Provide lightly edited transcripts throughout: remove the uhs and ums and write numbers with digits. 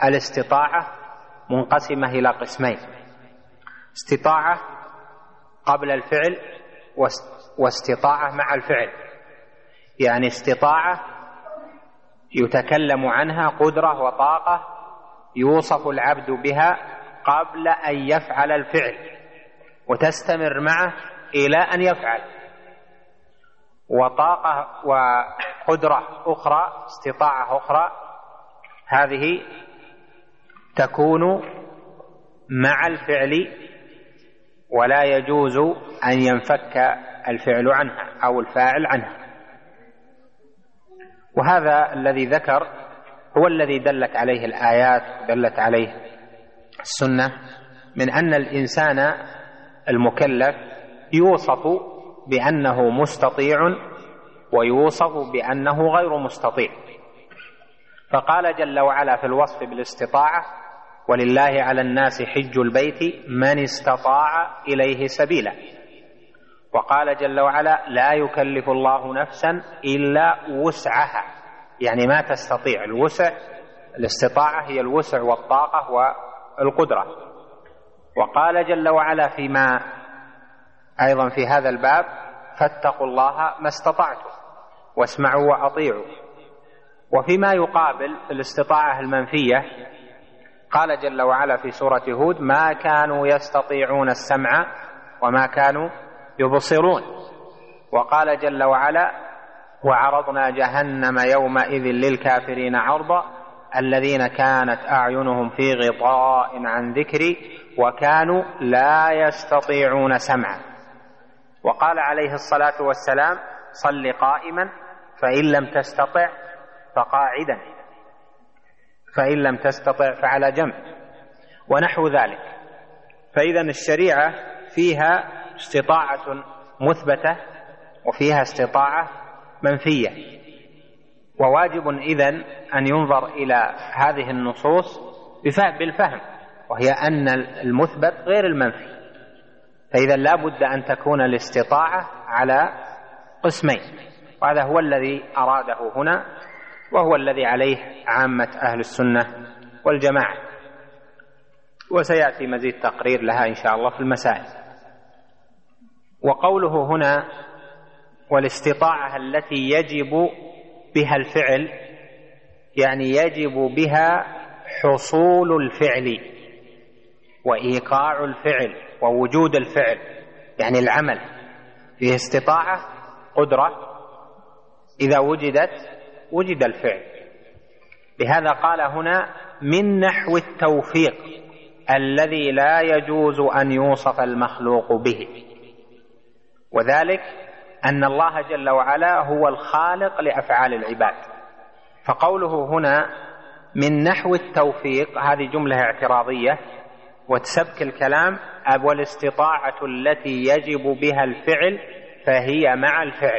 الاستطاعة منقسمة إلى قسمين: استطاعة قبل الفعل واستطاعة مع الفعل. يعني استطاعة يتكلم عنها قدرة وطاقة يوصف العبد بها قبل أن يفعل الفعل وتستمر معه إلى أن يفعل، وطاقة وقدرة أخرى، استطاعة أخرى، هذه تكون مع الفعل ولا يجوز أن ينفك الفعل عنها أو الفاعل عنها. وهذا الذي ذكر هو الذي دلت عليه الآيات ودلت عليه السنة، من أن الإنسان المكلف يوصف بأنه مستطيع ويوصف بأنه غير مستطيع. فقال جل وعلا في الوصف بالاستطاعة: ولله على الناس حج البيت من استطاع إليه سبيلا. وقال جل وعلا: لا يكلف الله نفسا إلا وسعها، يعني ما تستطيع. الوسع، الاستطاعة هي الوسع والطاقة والقدرة. وقال جل وعلا فيما أيضا في هذا الباب: فاتقوا الله ما استطعتم واسمعوا وأطيعوا. وفيما يقابل الاستطاعة المنفية قال جل وعلا في سورة هود: ما كانوا يستطيعون السمع وما كانوا يبصرون. وقال جل وعلا: وعرضنا جهنم يومئذ للكافرين عرضا الذين كانت أعينهم في غطاء عن ذكري وكانوا لا يستطيعون سمعا. وقال عليه الصلاة والسلام: صل قائما فإن لم تستطع فقاعدا فإن لم تستطع فعلى جنب، ونحو ذلك. فإذا الشريعة فيها استطاعة مثبتة وفيها استطاعة منفية، وواجب إذن أن ينظر إلى هذه النصوص بالفهم، وهي أن المثبت غير المنفي. فإذا لا بد أن تكون الاستطاعة على قسمين، وهذا هو الذي أراده هنا، وهو الذي عليه عامة أهل السنة والجماعة. وسيأتي مزيد تقرير لها إن شاء الله في المسائل. وقوله هنا: والاستطاعة التي يجب بها الفعل، يعني يجب بها حصول الفعل وإيقاع الفعل ووجود الفعل، يعني العمل فيه استطاعة قدرة، إذا وجدت وجد الفعل. لهذا قال هنا: من نحو التوفيق الذي لا يجوز أن يوصف المخلوق به، وذلك أن الله جل وعلا هو الخالق لأفعال العباد. فقوله هنا من نحو التوفيق هذه جملة اعتراضية وتسبك الكلام. والاستطاعة التي يجب بها الفعل فهي مع الفعل.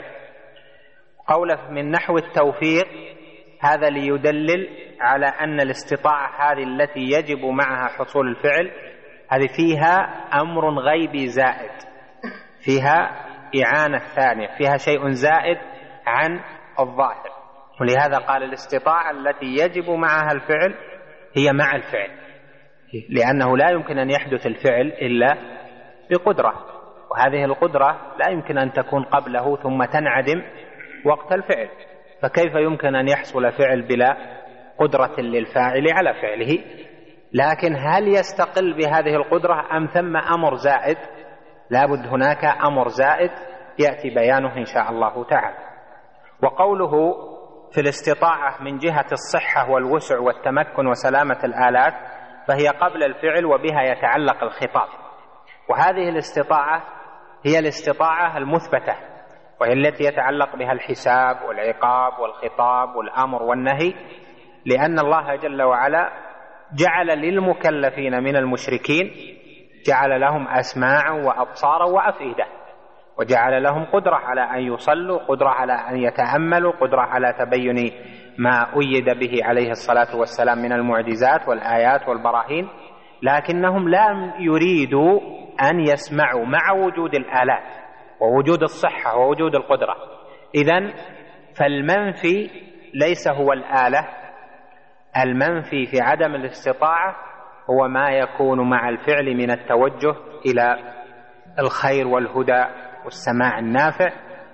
قوله من نحو التوفيق هذا ليدلل على أن الاستطاعة هذه التي يجب معها حصول الفعل هذه فيها أمر غيبي زائد، فيها إعانة ثانية، فيها شيء زائد عن الظاهر. ولهذا قال الاستطاعة التي يجب معها الفعل هي مع الفعل، لأنه لا يمكن أن يحدث الفعل إلا بقدرة، وهذه القدرة لا يمكن أن تكون قبله ثم تنعدم وقت الفعل. فكيف يمكن أن يحصل فعل بلا قدرة للفاعل على فعله؟ لكن هل يستقل بهذه القدرة أم ثم أمر زائد؟ لابد هناك أمر زائد يأتي بيانه إن شاء الله تعالى. وقوله في الاستطاعة من جهة الصحة والوسع والتمكن وسلامة الآلات فهي قبل الفعل وبها يتعلق الخطاب. وهذه الاستطاعة هي الاستطاعة المثبتة، وهي التي يتعلق بها الحساب والعقاب والخطاب والأمر والنهي، لأن الله جل وعلا جعل للمكلفين من المشركين جعل لهم أسماعا وأبصارا وأفئدة، وجعل لهم قدرة على أن يصلوا، قدرة على أن يتأملوا، قدرة على تبين ما أيد به عليه الصلاة والسلام من المعجزات والآيات والبراهين، لكنهم لم يريدوا أن يسمعوا مع وجود الآلات ووجود الصحة ووجود القدرة. إذن فالمنفي ليس هو الآلة المنفي في عدم الاستطاعة هو ما يكون مع الفعل من التوجه إلى الخير والهدى والسماع النافع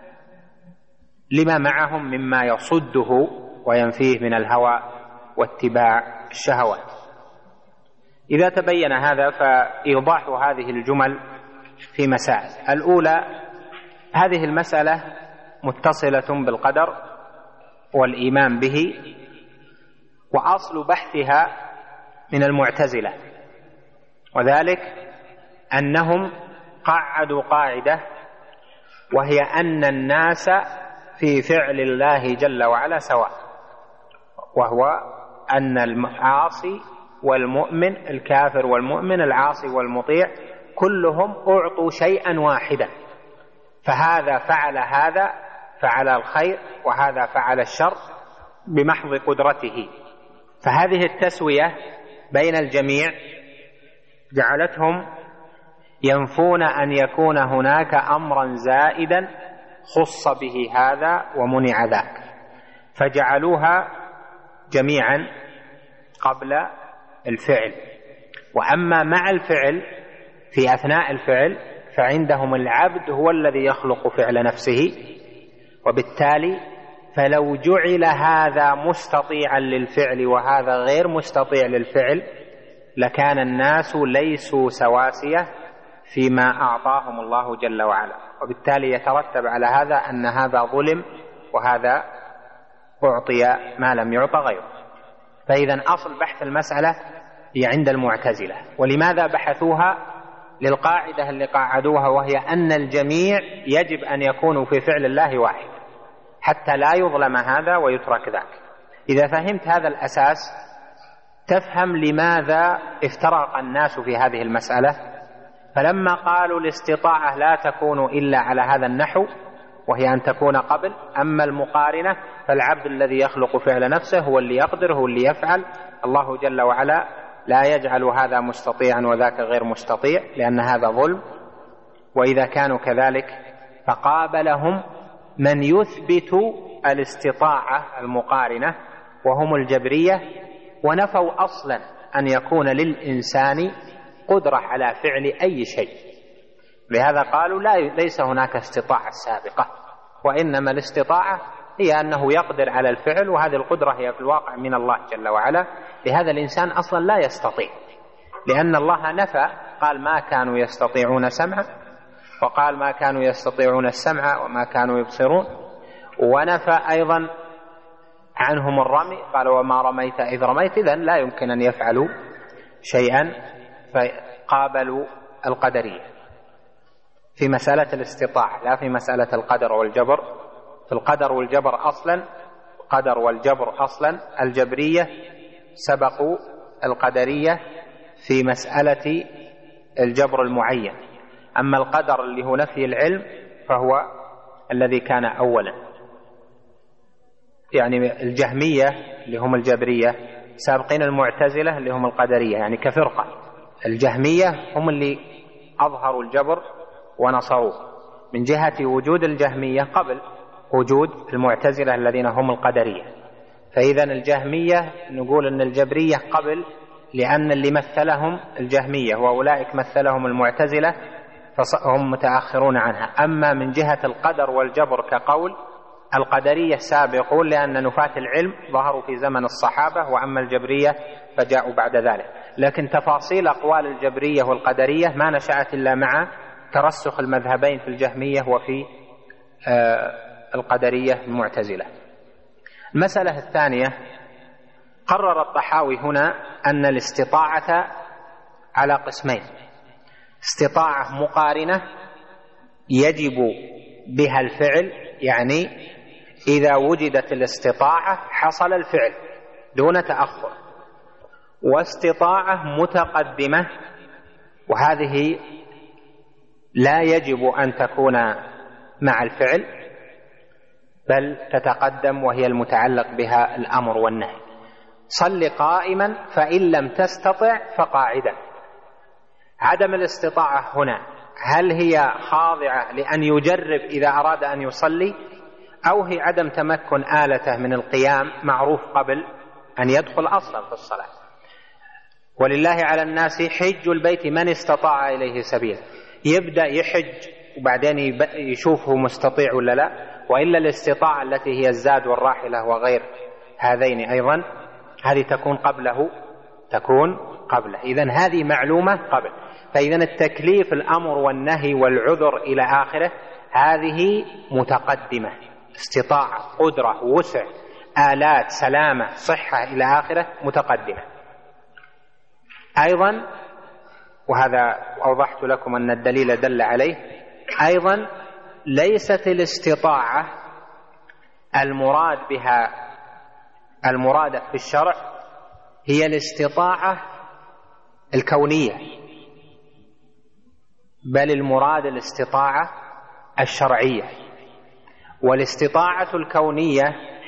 لما معهم مما يصده وينفيه من الهوى واتباع الشهوات. إذا تبين هذا فإيضاح هذه الجمل في مسائل. الأولى: هذه المسألة متصلة بالقدر والإيمان به، وأصل بحثها من المعتزلة، وذلك أنهم قعدوا قاعدة، وهي أن الناس في فعل الله جل وعلا سواء، وهو أن العاصي والمؤمن، الكافر والمؤمن، العاصي والمطيع، كلهم أعطوا شيئا واحدا، فهذا فعل الخير وهذا فعل الشر بمحض قدرته. فهذه التسوية بين الجميع جعلتهم ينفون أن يكون هناك أمرا زائدا خص به هذا ومنع ذاك، فجعلوها جميعا قبل الفعل. وأما مع الفعل في أثناء الفعل فعندهم العبد هو الذي يخلق فعل نفسه، وبالتالي فلو جعل هذا مستطيعا للفعل وهذا غير مستطيع للفعل لكان الناس ليسوا سواسية فيما أعطاهم الله جل وعلا، وبالتالي يترتب على هذا أن هذا ظلم وهذا أعطي ما لم يعطى غيره. فإذا أصل بحث المسألة هي عند المعتزلة. ولماذا بحثوها؟ للقاعدة اللي قاعدوها، وهي أن الجميع يجب أن يكونوا في فعل الله واحد حتى لا يظلم هذا ويترك ذاك. إذا فهمت هذا الأساس تفهم لماذا افترق الناس في هذه المسألة. فلما قالوا الاستطاعة لا تكون إلا على هذا النحو، وهي أن تكون قبل، أما المقارنة فالعبد الذي يخلق فعل نفسه هو اللي يقدر، هو اللي يفعل. الله جل وعلا لا يجعل هذا مستطيعا وذاك غير مستطيع، لأن هذا ظلم. وإذا كانوا كذلك فقابلهم من يثبت الاستطاعة المقارنة وهم الجبرية، ونفوا أصلا أن يكون للإنسان قدرة على فعل أي شيء. لهذا قالوا ليس هناك استطاعة سابقة، وإنما الاستطاعة هي أنه يقدر على الفعل، وهذه القدرة هي في الواقع من الله جل وعلا. لهذا الإنسان أصلا لا يستطيع، لأن الله نفى، قال ما كانوا يستطيعون سمعا، وقال ما كانوا يستطيعون السمع وما كانوا يبصرون، ونفى أيضا عنهم الرمي، قال وما رميت إذ رميت، إذن لا يمكن أن يفعلوا شيئا. فقابلوا القدرية في مسألة الاستطاعة لا في مسألة القدر والجبر. في القدر والجبر أصلا، القدر والجبر أصلا الجبرية سبقوا القدرية في مسألة الجبر المعين. أما القدر اللي هو نفي العلم فهو الذي كان أولا. يعني الجهمية اللي هم الجبرية سابقين المعتزلة اللي هم القدرية، يعني كفرقة. الجهمية هم اللي أظهروا الجبر ونصروه من جهة وجود الجهمية قبل وجود المعتزلة الذين هم القدرية. فإذا الجهمية نقول أن الجبرية قبل، لأن اللي مثلهم الجهمية وأولئك مثلهم المعتزلة فهم متأخرون عنها. أما من جهة القدر والجبر كقول، القدرية سابقون، لأن نفاة العلم ظهروا في زمن الصحابة، وأما الجبرية فجاءوا بعد ذلك. لكن تفاصيل أقوال الجبرية والقدرية ما نشأت إلا مع ترسخ المذهبين في الجهمية وفي القدرية المعتزلة. المسألة الثانية: قرر الطحاوي هنا أن الاستطاعة على قسمين: استطاعة مقارنة يجب بها الفعل، يعني إذا وجدت الاستطاعة حصل الفعل دون تأخر، واستطاعة متقدمة، وهذه لا يجب أن تكون مع الفعل بل تتقدم، وهي المتعلق بها الأمر والنهي. صل قائما فإن لم تستطع فقاعدا. عدم الاستطاعة هنا هل هي خاضعة لأن يجرب إذا أراد أن يصلي، أو هي عدم تمكن آلته من القيام معروف قبل أن يدخل أصلا في الصلاة. ولله على الناس حج البيت من استطاع إليه سبيلا، يبدأ يحج وبعدين يشوفه مستطيع ولا لا، وإلا الاستطاعة التي هي الزاد والراحلة وغير هذين أيضا هذه تكون قبله. إذن هذه معلومة قبل. فإذن التكليف الأمر والنهي والعذر إلى آخره هذه متقدمة، استطاعة، قدرة، وسع، آلات، سلامة، صحة إلى آخره متقدمة. أيضا وهذا أوضحت لكم أن الدليل دل عليه، أيضا ليست الاستطاعة المراد بها المرادة في الشرع هي الاستطاعة الكونية، بل المراد الاستطاعة الشرعية. والاستطاعة الكونية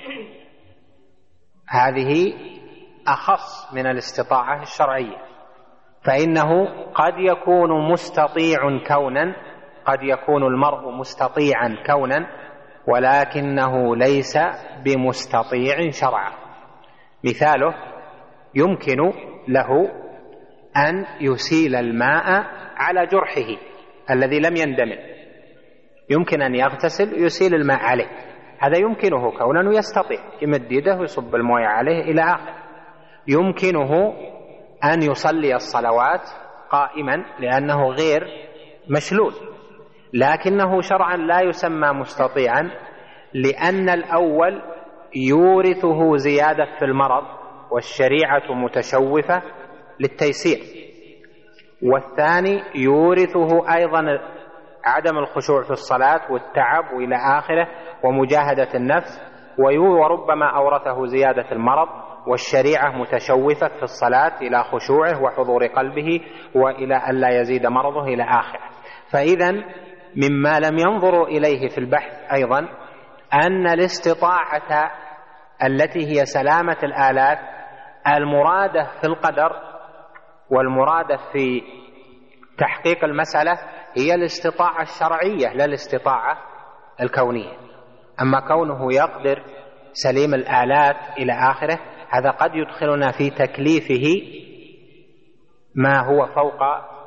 هذه أخص من الاستطاعة الشرعية، فإنه قد يكون مستطيع كونا، قد يكون المرء مستطيعا كونا، ولكنه ليس بمستطيع شرعا. مثاله يمكن له أن يسيل الماء على جرحه الذي لم يندمل، يمكن أن يغتسل يسيل الماء عليه، هذا يمكنه كونا ويستطيع، يمد يده ويصب الماء عليه إلى آخر. يمكنه أن يصلي الصلوات قائما لأنه غير مشلول، لكنه شرعا لا يسمى مستطيعا، لأن الأول يورثه زيادة في المرض والشريعة متشوفة للتيسير، والثاني يورثه أيضا عدم الخشوع في الصلاة والتعب وإلى آخره ومجاهدة النفس، وربما أورثه زيادة المرض والشريعة متشوفة في الصلاة إلى خشوعه وحضور قلبه وإلى ألا يزيد مرضه إلى آخره. فإذن مما لم ينظروا إليه في البحث أيضا أن الاستطاعة التي هي سلامة الآلات المرادة في القدر والمرادة في تحقيق المسألة هي الاستطاعة الشرعية لا الاستطاعة الكونية. أما كونه يقدر سليم الآلات إلى آخره هذا قد يدخلنا في تكليفه ما هو فوق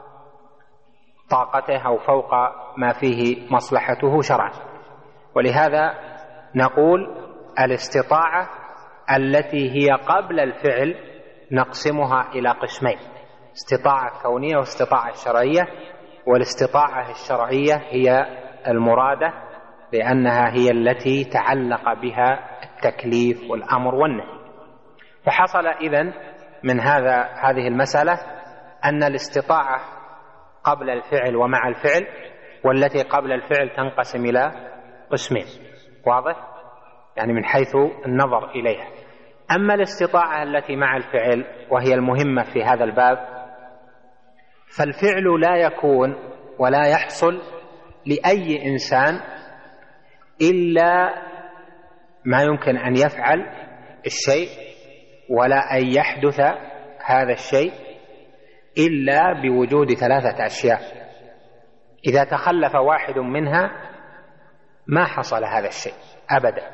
طاقته أو فوق ما فيه مصلحته شرعا. ولهذا نقول الاستطاعة التي هي قبل الفعل نقسمها إلى قسمين: استطاعة كونية واستطاعة شرعية. والاستطاعة الشرعية هي المرادة لأنها هي التي تعلق بها التكليف والأمر والنهي. فحصل إذن من هذه المسألة أن الاستطاعة قبل الفعل ومع الفعل، والتي قبل الفعل تنقسم إلى قسمين. واضح؟ يعني من حيث النظر إليها. أما الاستطاعة التي مع الفعل وهي المهمة في هذا الباب، فالفعل لا يكون ولا يحصل لأي إنسان إلا ما يمكن أن يفعل الشيء ولا أن يحدث هذا الشيء إلا بوجود ثلاثة أشياء، إذا تخلف واحد منها ما حصل هذا الشيء أبدا.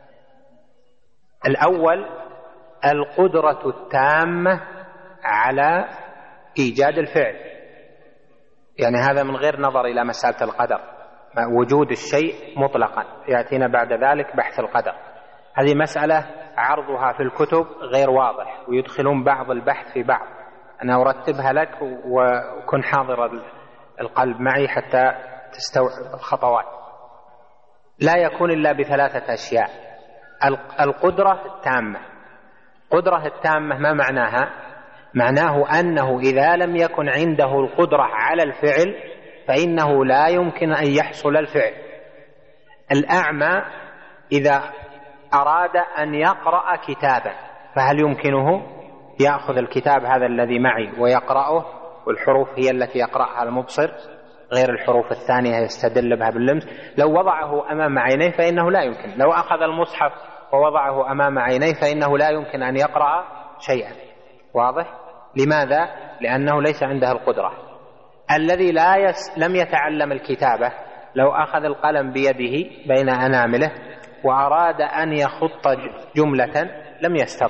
الأول القدرة التامة على إيجاد الفعل، يعني هذا من غير نظر إلى مسألة القدر، وجود الشيء مطلقا، يأتينا بعد ذلك بحث القدر. هذه مسألة عرضها في الكتب غير واضح، ويدخلون بعض البحث في بعض. أنا أرتبها لك وكن حاضر القلب معي حتى تستوعب الخطوات. لا يكون إلا بثلاثة أشياء: القدرة التامة. قدرة التامة ما معناها؟ معناه أنه إذا لم يكن عنده القدرة على الفعل فإنه لا يمكن أن يحصل الفعل. الأعمى إذا أراد أن يقرأ كتابا فهل يمكنه يأخذ الكتاب هذا الذي معي ويقرأه، والحروف هي التي يقرأها المبصر غير الحروف الثانية يستدل بها باللمس؟ لو وضعه أمام عينيه فإنه لا يمكن. لو أخذ المصحف ووضعه أمام عينيه فإنه لا يمكن أن يقرأ شيئا. واضح؟ لماذا؟ لأنه ليس عنده القدرة. الذي لم يتعلم الكتابة لو أخذ القلم بيده بين أنامله وأراد أن يخط جملة لم يستطع،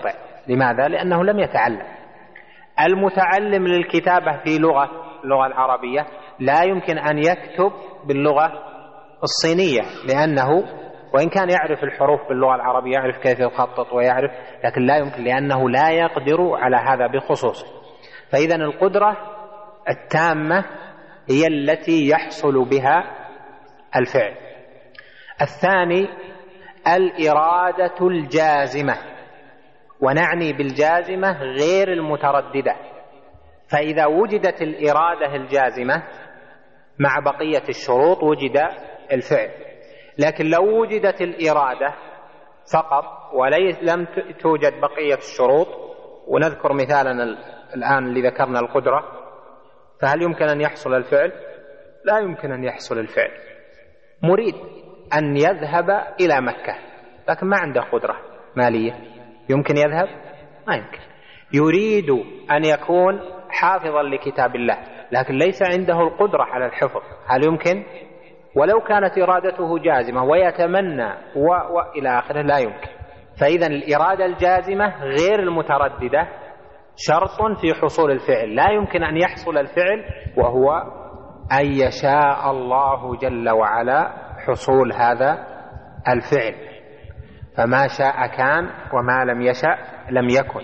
لماذا؟ لأنه لم يتعلم. المتعلم للكتابة في اللغة العربية لا يمكن أن يكتب باللغة الصينية، لأنه وإن كان يعرف الحروف باللغة العربية، يعرف كيف يخطط ويعرف، لكن لا يمكن، لأنه لا يقدر على هذا بخصوصه. فإذا القدرة التامة هي التي يحصل بها الفعل. الثاني الإرادة الجازمة، ونعني بالجازمة غير المترددة. فإذا وجدت الإرادة الجازمة مع بقية الشروط وجد الفعل. لكن لو وجدت الإرادة فقط ولم توجد بقية الشروط، ونذكر مثالا الآن اللي ذكرنا القدرة، فهل يمكن أن يحصل الفعل؟ لا يمكن أن يحصل الفعل. مريد أن يذهب إلى مكة لكن ما عنده قدرة مالية، يمكن يذهب؟ ما يمكن. يريد أن يكون حافظا لكتاب الله لكن ليس عنده القدرة على الحفظ، هل يمكن؟ ولو كانت إرادته جازمة ويتمنى وإلى آخره لا يمكن. فإذا الإرادة الجازمة غير المترددة شرط في حصول الفعل. لا يمكن أن يحصل الفعل وهو أن يشاء الله جل وعلا حصول هذا الفعل، فما شاء كان وما لم يشأ لم يكن.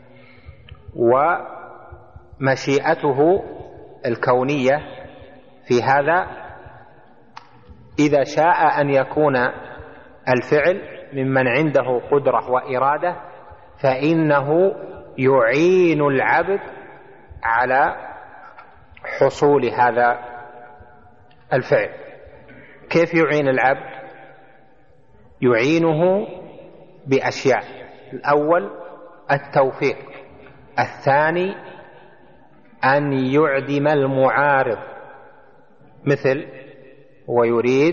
ومشيئته الكونية في هذا إذا شاء أن يكون الفعل ممن عنده قدرة وإرادة فإنه يعين العبد على حصول هذا الفعل. كيف يعين العبد؟ يعينه بأشياء: الأول التوفيق، الثاني أن يعدم المعارض، مثل ويريد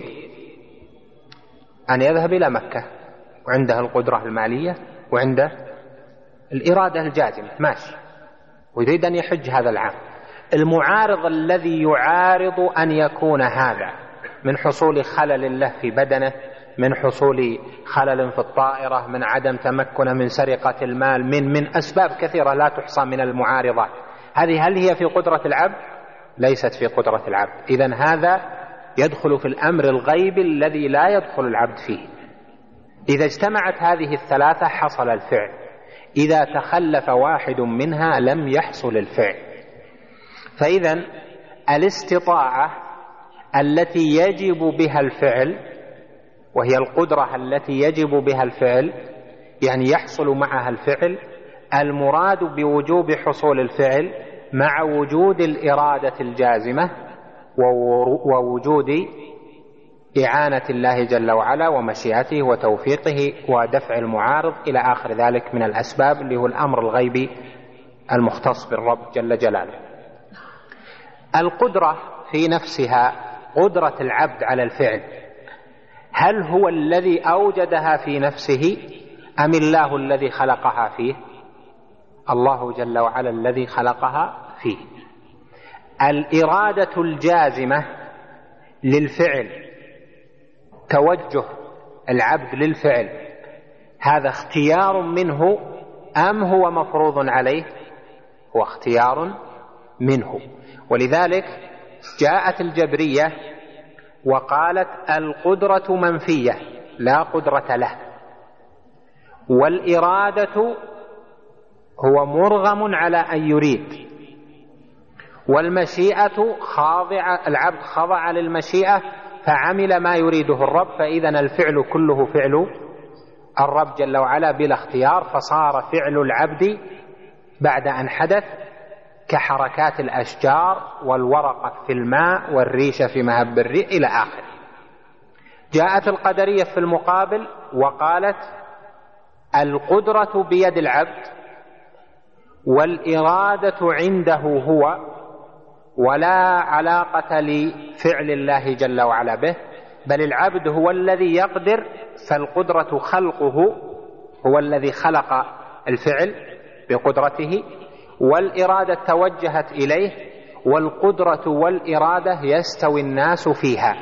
أن يذهب إلى مكة وعنده القدرة المالية وعنده الإرادة الجازمة ماشي، ويريد أن يحج هذا العام. المعارض الذي يعارض أن يكون هذا من حصول خلل له في بدنه، من حصول خلل في الطائرة، من عدم تمكن من سرقة المال، من أسباب كثيرة لا تحصى من المعارضات، هل هي في قدرة العبد؟ ليست في قدرة العبد. إذن هذا يدخل في الأمر الغيبي الذي لا يدخل العبد فيه. إذا اجتمعت هذه الثلاثة حصل الفعل، إذا تخلف واحد منها لم يحصل الفعل. فإذا الاستطاعة التي يجب بها الفعل، وهي القدرة التي يجب بها الفعل يعني يحصل معها الفعل، المراد بوجوب حصول الفعل مع وجود الإرادة الجازمة ووجود إعانة الله جل وعلا ومشيئته وتوفيقه ودفع المعارض إلى آخر ذلك من الأسباب، اللي هو الأمر الغيبي المختص بالرب جل جلاله. القدرة في نفسها قدرة العبد على الفعل، هل هو الذي أوجدها في نفسه أم الله الذي خلقها فيه؟ الله جل وعلا الذي خلقها فيه. الإرادة الجازمة للفعل، توجه العبد للفعل، هذا اختيار منه أم هو مفروض عليه؟ هو اختيار منه. ولذلك جاءت الجبرية وقالت القدرة منفية لا قدرة له، والإرادة هو مرغم على أن يريد، والمشيئة خاضعة، العبد خضع للمشيئة فعمل ما يريده الرب، فإذا الفعل كله فعل الرب جل وعلا بلا اختيار، فصار فعل العبد بعد أن حدث كحركات الأشجار والورقة في الماء والريشة في مهب الريح إلى آخره. جاءت القدرية في المقابل وقالت القدرة بيد العبد والإرادة عنده هو، ولا علاقة لفعل الله جل وعلا به، بل العبد هو الذي يقدر، فالقدرة خلقه، هو الذي خلق الفعل بقدرته، والإرادة توجهت إليه، والقدرة والإرادة يستوي الناس فيها،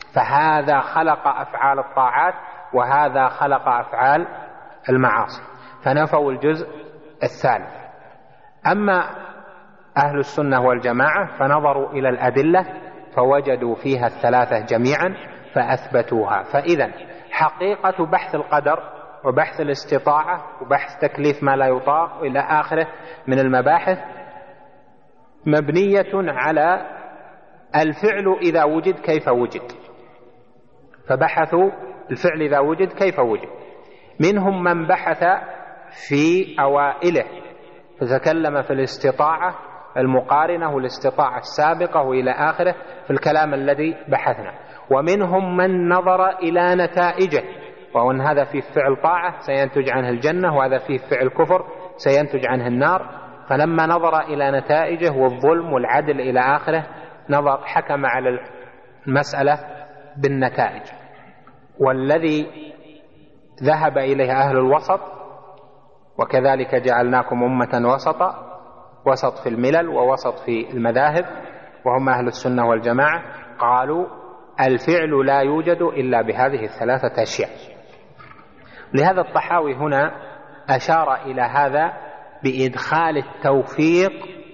فهذا خلق أفعال الطاعات وهذا خلق أفعال المعاصي. فنفوا الجزء الثالث. أما أهل السنة والجماعة فنظروا إلى الأدلة فوجدوا فيها الثلاثة جميعا فأثبتوها. فإذا حقيقة بحث القدر وبحث الاستطاعة وبحث تكليف ما لا يطاق إلى آخره من المباحث مبنية على الفعل إذا وجد كيف وجد، فبحثوا الفعل إذا وجد كيف وجد. منهم من بحث في أوائله فتكلم في الاستطاعة المقارنة والاستطاعة السابقة وإلى آخره في الكلام الذي بحثنا. ومنهم من نظر إلى نتائجه، وأن هذا فيه فعل طاعة سينتج عنه الجنة وهذا فيه فعل كفر سينتج عنه النار، فلما نظر إلى نتائجه والظلم والعدل إلى آخره حكم على المسألة بالنتائج. والذي ذهب إليه أهل الوسط، وكذلك جعلناكم أمة وسطا، وسط في الملل ووسط في المذاهب، وهم أهل السنة والجماعة، قالوا الفعل لا يوجد إلا بهذه الثلاثة أشياء. لهذا الطحاوي هنا أشار إلى هذا بإدخال التوفيق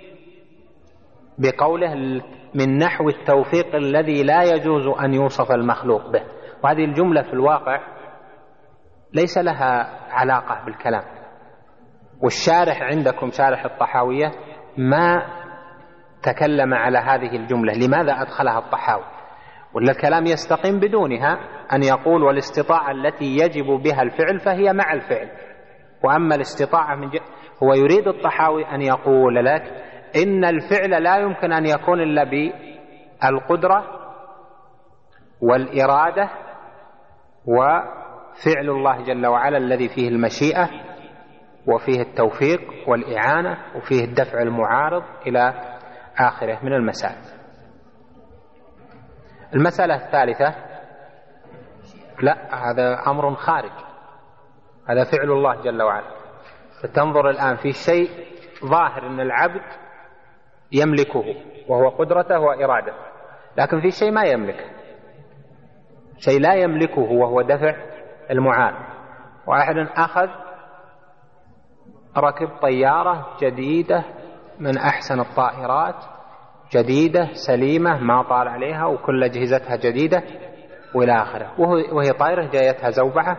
بقوله من نحو التوفيق الذي لا يجوز أن يوصف المخلوق به. وهذه الجملة في الواقع ليس لها علاقة بالكلام، والشارح عندكم شارح الطحاوية ما تكلم على هذه الجملة لماذا أدخلها الطحاوي، ولا الكلام يستقيم بدونها أن يقول والاستطاعة التي يجب بها الفعل فهي مع الفعل. وأما الاستطاعة هو يريد الطحاوي أن يقول لك إن الفعل لا يمكن أن يكون إلا بالقدرة والإرادة وفعل الله جل وعلا الذي فيه المشيئة وفيه التوفيق والإعانة وفيه الدفع المعارض إلى آخره من المسائل. المسألة الثالثة لا، هذا أمر خارج، هذا فعل الله جل وعلا. فتنظر الآن في شيء ظاهر أن العبد يملكه وهو قدرته وإرادته، لكن في شيء ما يملكه، شيء لا يملكه وهو دفع المعارض. واحد أخذ ركب طيارة جديدة من أحسن الطائرات، جديدة سليمة ما طال عليها وكل أجهزتها جديدة وإلى آخره، وهي طائرة جايتها زوبعة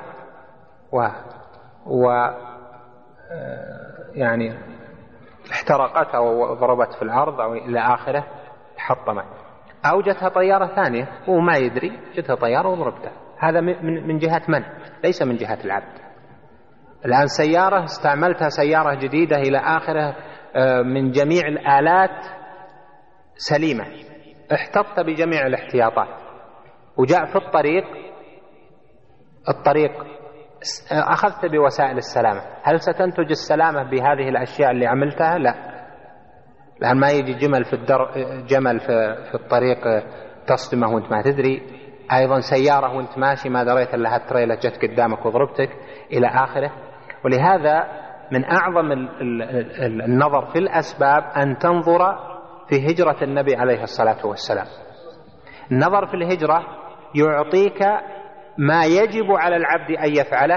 يعني احترقت أو ضربت في الأرض أو إلى آخره حطمت، أو جتها طيارة ثانية وما يدري جتها طيارة وضربتها. هذا من جهة من؟ ليس من جهة العبد. الآن سيارة استعملتها سيارة جديدة إلى آخره من جميع الآلات سليمة، احتطت بجميع الاحتياطات، وجاء في الطريق أخذت بوسائل السلامة، هل ستنتج السلامة بهذه الأشياء اللي عملتها؟ لا، لأن ما يجي جمل في الطريق تصدمه وانت ما تدري، أيضا سيارة وانت ماشي ما دريت إلا هالتريلة جت قدامك وضربتك إلى آخره. ولهذا من أعظم النظر في الأسباب أن تنظر في هجرة النبي عليه الصلاة والسلام. النظر في الهجرة يعطيك ما يجب على العبد أن يفعله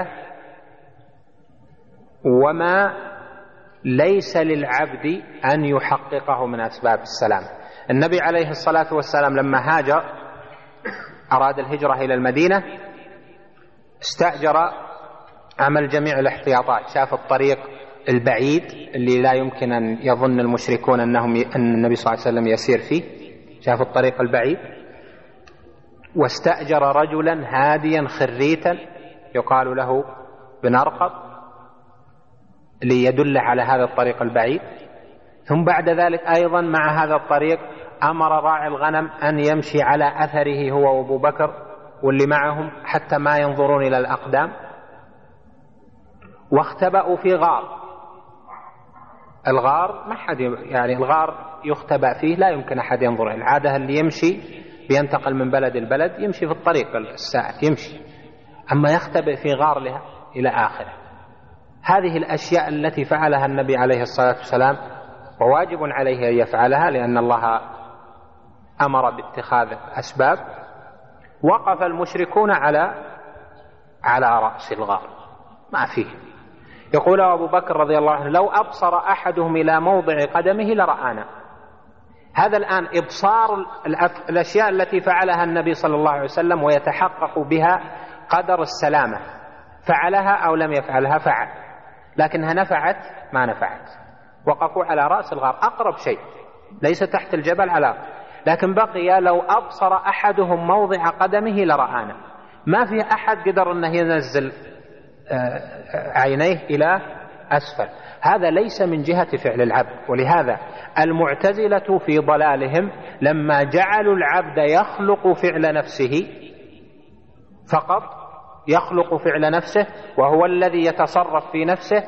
وما ليس للعبد أن يحققه من أسباب السلام. النبي عليه الصلاة والسلام لما هاجر أراد الهجرة إلى المدينة استأجر، عمل جميع الاحتياطات، شاف الطريق البعيد اللي لا يمكن أن يظن المشركون أن النبي صلى الله عليه وسلم يسير فيه، شاف الطريق البعيد، واستأجر رجلا هاديا خريتا يقال له بن أرقط ليدل على هذا الطريق البعيد. ثم بعد ذلك أيضا مع هذا الطريق أمر راعي الغنم أن يمشي على أثره هو وأبو بكر واللي معهم حتى ما ينظرون إلى الأقدام، واختبأوا في غار. الغار ما حد يعني الغار يختبأ فيه لا يمكن أحد ينظر، العادة اللي يمشي بينتقل من بلد البلد يمشي في الطريق الساعة يمشي، أما يختبئ في غار لها إلى آخره. هذه الأشياء التي فعلها النبي عليه الصلاة والسلام وواجب عليه أن يفعلها لأن الله أمر باتخاذ أسباب. وقف المشركون على رأس الغار ما فيه، يقول أبو بكر رضي الله عنه: لو أبصر أحدهم إلى موضع قدمه لرآنا. هذا الآن إبصار الأشياء التي فعلها النبي صلى الله عليه وسلم ويتحقق بها قدر السلامة، فعلها أو لم يفعلها؟ فعل، لكنها نفعت؟ ما نفعت. وقفوا على رأس الغار، أقرب شيء، ليس تحت الجبل على، لكن بقي لو أبصر أحدهم موضع قدمه لرآنا. ما في أحد قدر أنه ينزل عينيه إلى أسفل. هذا ليس من جهة فعل العبد. ولهذا المعتزلة في ضلالهم لما جعلوا العبد يخلق فعل نفسه فقط، يخلق فعل نفسه وهو الذي يتصرف في نفسه،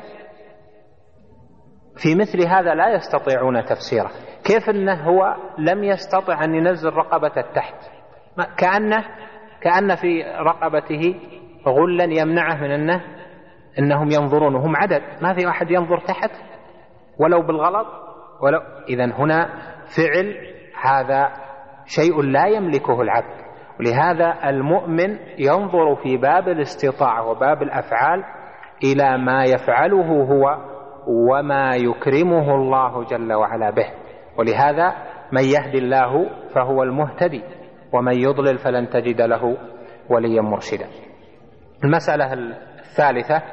في مثل هذا لا يستطيعون تفسيره. كيف أنه هو لم يستطع أن ينزل رقبة التحت، كأن في رقبته غلا يمنعه من أنهم ينظرون، وهم عدد، ما في أحد ينظر تحت ولو بالغلط. إذن هنا فعل، هذا شيء لا يملكه العبد. ولهذا المؤمن ينظر في باب الاستطاعة وباب الأفعال إلى ما يفعله هو وما يكرمه الله جل وعلا به. ولهذا من يهدي الله فهو المهتدي، ومن يضلل فلن تجد له وليا مرشدا. المسألة الثالثة،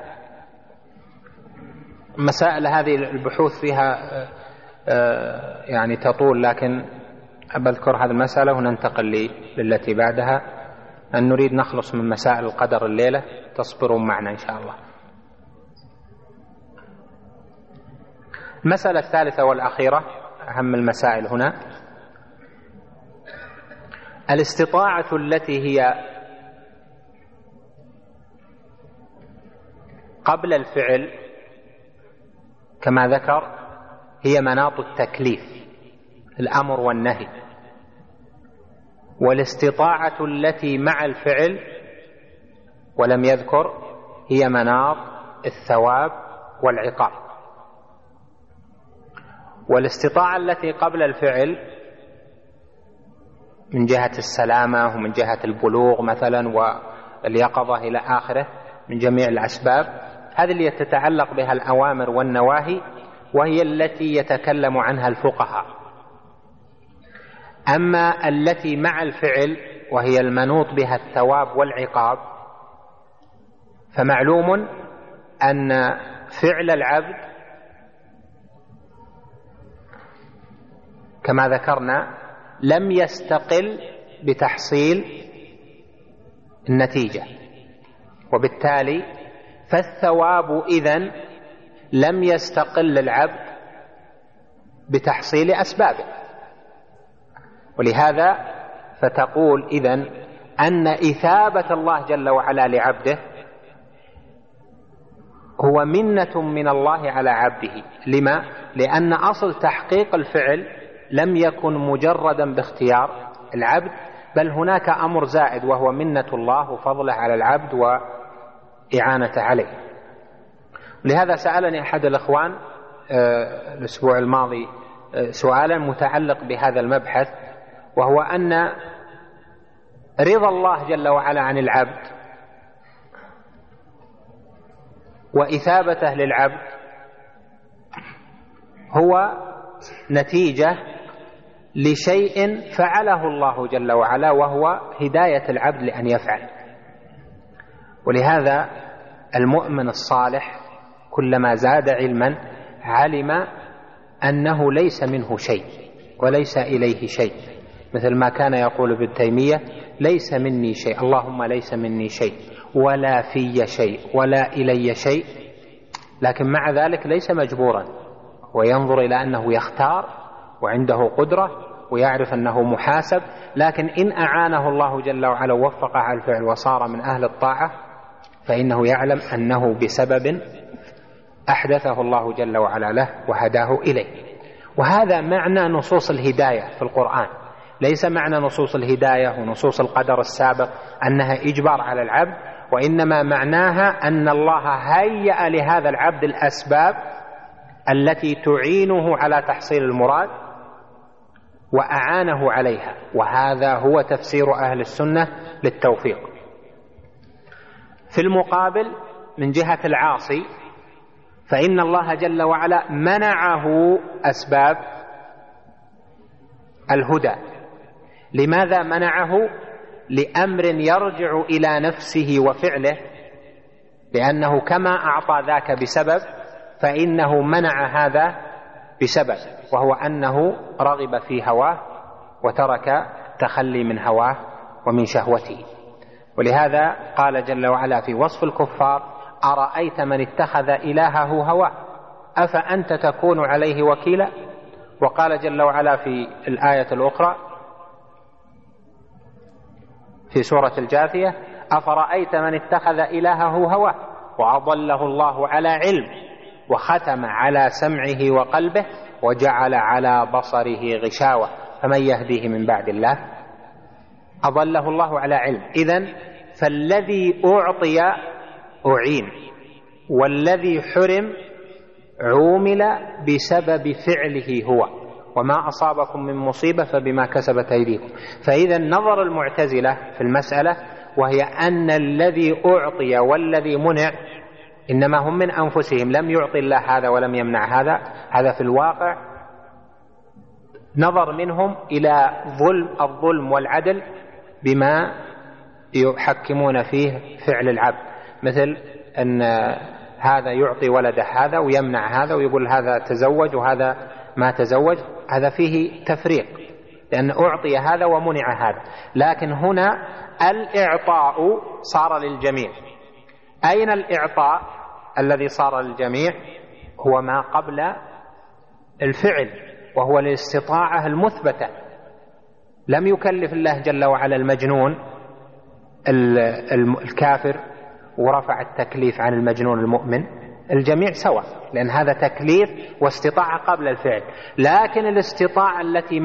مسائل هذه البحوث فيها يعني تطول، لكن أذكر هذه المسألة وننتقل للتي بعدها، أن نريد نخلص من مسائل القدر الليلة، تصبرون معنا إن شاء الله. المسألة الثالثة والأخيرة، أهم المسائل هنا، الاستطاعة التي هي قبل الفعل كما ذكر هي مناط التكليف، الأمر والنهي. والاستطاعة التي مع الفعل ولم يذكر هي مناط الثواب والعقاب. والاستطاعة التي قبل الفعل من جهة السلامة ومن جهة البلوغ مثلا واليقظة إلى آخره من جميع الأسباب، هذه اللي تتعلق بها الأوامر والنواهي، وهي التي يتكلم عنها الفقهاء. أما التي مع الفعل وهي المنوط بها الثواب والعقاب، فمعلوم أن فعل العبد كما ذكرنا لم يستقل بتحصيل النتيجة، وبالتالي فالثواب إذن لم يستقل العبد بتحصيل أسبابه. ولهذا فتقول إذن أن إثابة الله جل وعلا لعبده هو منة من الله على عبده. لما؟ لأن أصل تحقيق الفعل لم يكن مجردا باختيار العبد، بل هناك أمر زائد وهو منة الله وفضله على العبد وإعانته عليه. لهذا سألني أحد الأخوان الأسبوع الماضي سؤالا متعلق بهذا المبحث، وهو أن رضا الله جل وعلا عن العبد وإثابته للعبد هو نتيجة لشيء فعله الله جل وعلا، وهو هداية العبد لأن يفعل. ولهذا المؤمن الصالح كلما زاد علما علم أنه ليس منه شيء وليس إليه شيء، مثل ما كان يقول ابن تيمية: ليس مني شيء، اللهم ليس مني شيء ولا في شيء ولا إلي شيء. لكن مع ذلك ليس مجبورا، وينظر إلى أنه يختار وعنده قدرة ويعرف أنه محاسب، لكن إن أعانه الله جل وعلا ووفقه على الفعل وصار من أهل الطاعة فإنه يعلم أنه بسبب أحدثه الله جل وعلا له وهداه إليه. وهذا معنى نصوص الهداية في القرآن، ليس معنى نصوص الهداية ونصوص القدر السابق أنها إجبار على العبد، وإنما معناها أن الله هيأ لهذا العبد الأسباب التي تعينه على تحصيل المراد وأعانه عليها. وهذا هو تفسير أهل السنة للتوفيق. في المقابل من جهة العاصي فإن الله جل وعلا منعه أسباب الهدى. لماذا منعه؟ لأمر يرجع إلى نفسه وفعله، لأنه كما أعطى ذاك بسبب فإنه منع هذا بسبب، وهو أنه رغب في هواه وترك تخلي من هواه ومن شهوته. ولهذا قال جل وعلا في وصف الكفار: أرأيت من اتخذ إلهه هواه أفأنت تكون عليه وكيلا. وقال جل وعلا في الآية الأخرى في سورة الجاثية: أفرأيت من اتخذ إلهه هواه وأضله الله على علم وختم على سمعه وقلبه وجعل على بصره غشاوة فمن يهديه من بعد الله. أضله الله على علم. إذن فالذي أعطي أعين، والذي حرم عومل بسبب فعله هو، وما أصابكم من مصيبة فبما كسبت أيديكم. فإذا نظر المعتزلة في المسألة، وهي أن الذي أعطي والذي منع إنما هم من أنفسهم، لم يعطي الله هذا ولم يمنع هذا. هذا في الواقع نظر منهم إلى الظلم والعدل بما يحكمون فيه فعل العبد، مثل أن هذا يعطي ولده هذا ويمنع هذا ويقول هذا تزوج وهذا ما تزوج. هذا فيه تفريق، لأن أعطي هذا ومنع هذا. لكن هنا الإعطاء صار للجميع. أين الإعطاء الذي صار للجميع؟ هو ما قبل الفعل، وهو الاستطاعة المثبتة. لم يكلف الله جل وعلا المجنون الكافر ورفع التكليف عن المجنون المؤمن، الجميع سواء، لأن هذا تكليف واستطاعة قبل الفعل. لكن الاستطاعة التي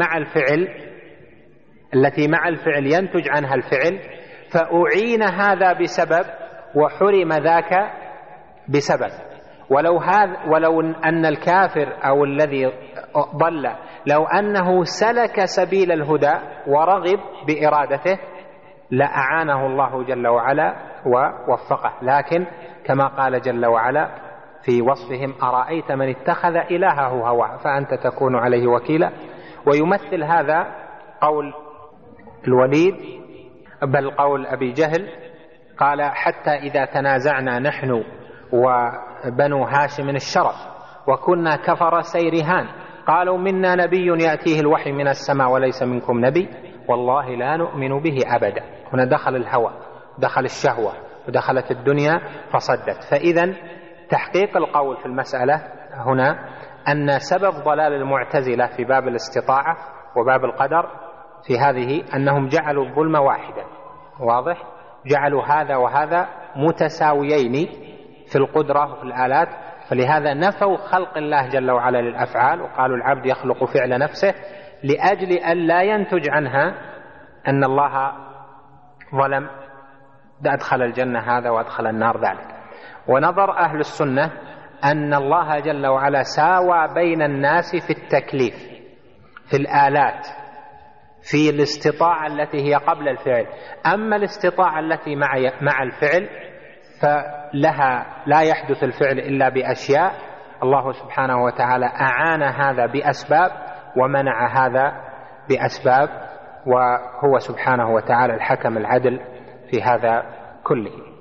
مع الفعل ينتج عنها الفعل، فأعين هذا بسبب وحرم ذاك بسبب. ولو أن الكافر أو الذي ضل لو أنه سلك سبيل الهدى ورغب بإرادته لأعانه الله جل وعلا ووفقه. لكن كما قال جل وعلا في وصفهم: أرأيت من اتخذ إلهه هواه فأنت تكون عليه وكيلا. ويمثل هذا قول الوليد، بل قول أبي جهل، قال: حتى إذا تنازعنا نحن وبنو هاشم الشرف وكنا كفر سيرهان قالوا منا نبي يأتيه الوحي من السماء وليس منكم نبي والله لا نؤمن به أبدا. هنا دخل الهوى، دخل الشهوة، ودخلت الدنيا فصدت. فإذا تحقيق القول في المسألة هنا أن سبب ضلال المعتزلة في باب الاستطاعة وباب القدر في هذه أنهم جعلوا الظلم واحدا، واضح؟ جعلوا هذا وهذا متساويين في القدرة وفي الآلات، فلهذا نفوا خلق الله جل وعلا للأفعال وقالوا العبد يخلق فعل نفسه، لأجل أن لا ينتج عنها أن الله ظلم، أدخل الجنة هذا وأدخل النار ذلك. ونظر أهل السنة أن الله جل وعلا ساوى بين الناس في التكليف، في الآلات، في الاستطاعة التي هي قبل الفعل. أما الاستطاعة التي مع الفعل فلها لا يحدث الفعل إلا بأشياء، الله سبحانه وتعالى أعان هذا بأسباب ومنع هذا بأسباب، وهو سبحانه وتعالى الحكم العدل في هذا كله.